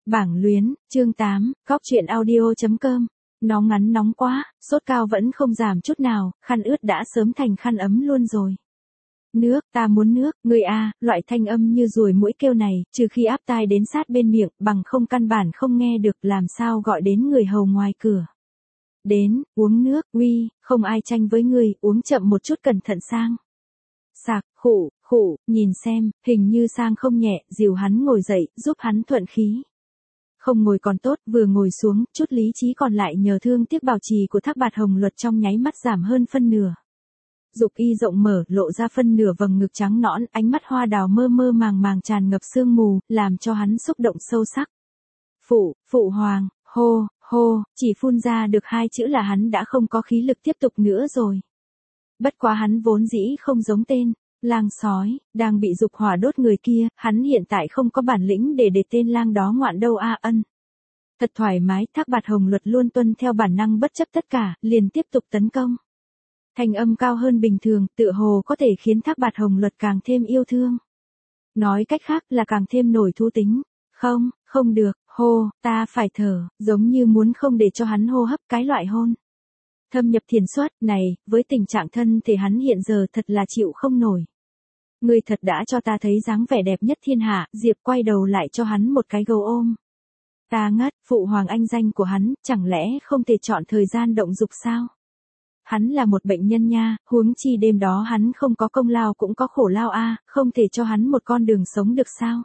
Bảng luyến, chương 8, góc truyện audio.com. Nó ngắn nóng quá, sốt cao vẫn không giảm chút nào, khăn ướt đã sớm thành khăn ấm luôn rồi. Nước, ta muốn nước, người a, loại thanh âm như ruồi muỗi kêu này, trừ khi áp tai đến sát bên miệng, bằng không căn bản không nghe được, làm sao gọi đến người hầu ngoài cửa. Đến, uống nước, uy, không ai tranh với người, uống chậm một chút cẩn thận sang. Sạc, khụ, nhìn xem, hình như sang không nhẹ, dìu hắn ngồi dậy, giúp hắn thuận khí. Không ngồi còn tốt, vừa ngồi xuống, chút lý trí còn lại nhờ thương tiếc bảo trì của Thác Bạt Hồng Luật trong nháy mắt giảm hơn phân nửa. Dục y rộng mở, lộ ra phân nửa vầng ngực trắng nõn, ánh mắt hoa đào mơ mơ màng màng tràn ngập sương mù, làm cho hắn xúc động sâu sắc. Phụ hoàng, hô, chỉ phun ra được hai chữ là hắn đã không có khí lực tiếp tục nữa rồi. Bất quá hắn vốn dĩ không giống tên lang sói, đang bị dục hỏa đốt người kia, hắn hiện tại không có bản lĩnh để tên lang đó ngoạn đâu a ân. Thật thoải mái, Thác Bạt Hồng Luật luôn tuân theo bản năng bất chấp tất cả, liền tiếp tục tấn công. Thanh âm cao hơn bình thường, tựa hồ có thể khiến Thác Bạt Hồng Luật càng thêm yêu thương. Nói cách khác là càng thêm nổi thú tính. Không được, ta phải thở, giống như muốn không để cho hắn hô hấp cái loại hôn. Thâm nhập thiền soát, này, với tình trạng thân thể hắn hiện giờ thật là chịu không nổi. Ngươi thật đã cho ta thấy dáng vẻ đẹp nhất thiên hạ, Diệp quay đầu lại cho hắn một cái gấu ôm. Ta ngất, phụ hoàng anh danh của hắn, chẳng lẽ không thể chọn thời gian động dục sao? Hắn là một bệnh nhân nha, huống chi đêm đó hắn không có công lao cũng có khổ lao a, không thể cho hắn một con đường sống được sao?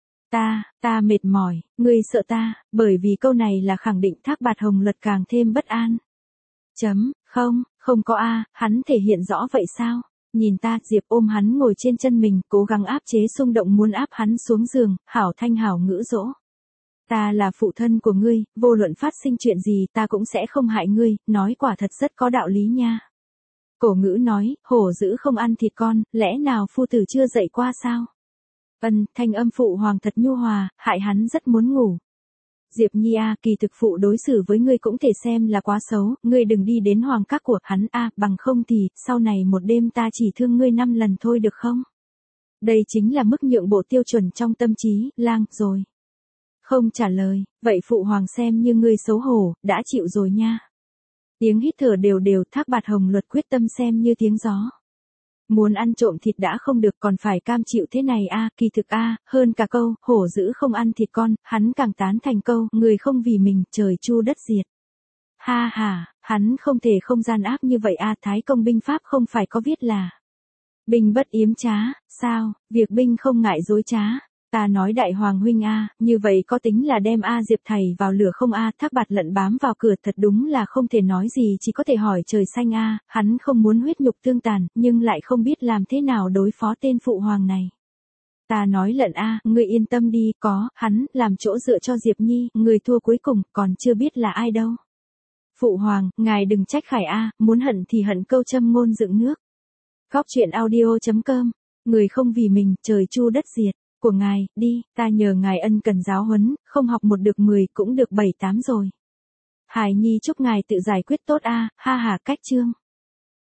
Ta mệt mỏi, ngươi sợ ta, bởi vì câu này là khẳng định Thác Bạt Hồng Luật càng thêm bất an. Không có a, hắn thể hiện rõ vậy sao? Nhìn ta, Diệp ôm hắn ngồi trên chân mình, cố gắng áp chế xung động muốn áp hắn xuống giường, hảo thanh hảo ngữ dỗ. Ta là phụ thân của ngươi, vô luận phát sinh chuyện gì ta cũng sẽ không hại ngươi, nói quả thật rất có đạo lý nha. Cổ ngữ nói, hổ dữ không ăn thịt con, lẽ nào phu tử chưa dạy qua sao? Thanh âm phụ hoàng thật nhu hòa, hại hắn rất muốn ngủ. Diệp Nhi a, kỳ thực phụ đối xử với ngươi cũng thể xem là quá xấu, ngươi đừng đi đến hoàng các của hắn a, bằng không thì, sau này một đêm ta chỉ thương ngươi 5 lần thôi được không? Đây chính là mức nhượng bộ tiêu chuẩn trong tâm trí, lang, rồi. Không trả lời, vậy phụ hoàng xem như ngươi xấu hổ, đã chịu rồi nha. Tiếng hít thở đều, Thác Bạt Hồng Luật quyết tâm xem như tiếng gió. Muốn ăn trộm thịt đã không được còn phải cam chịu thế này a, kỳ thực a, hơn cả câu, hổ dữ không ăn thịt con, hắn càng tán thành câu, người không vì mình, trời chu đất diệt. Hắn không thể không gian áp như vậy a, Thái Công binh pháp không phải có viết là binh bất yếm trá, sao, việc binh không ngại dối trá. Ta nói đại hoàng huynh a, như vậy có tính là đem a Diệp thầy vào lửa không a, Thác Bạt lận bám vào cửa thật đúng là không thể nói gì, chỉ có thể hỏi trời xanh a, hắn không muốn huyết nhục tương tàn, nhưng lại không biết làm thế nào đối phó tên phụ hoàng này. Ta nói lận a, ngươi yên tâm đi, có, hắn, làm chỗ dựa cho Diệp Nhi, người thua cuối cùng, còn chưa biết là ai đâu. Phụ hoàng, ngài đừng trách khải a, muốn hận thì hận câu châm ngôn dựng nước. Góc truyện audio.com, người không vì mình, trời chu đất diệt. Của ngài, đi, ta nhờ ngài ân cần giáo huấn, không học 1 được 10 cũng được 7-8 rồi. Hài Nhi chúc ngài tự giải quyết tốt a, ha ha cách chương.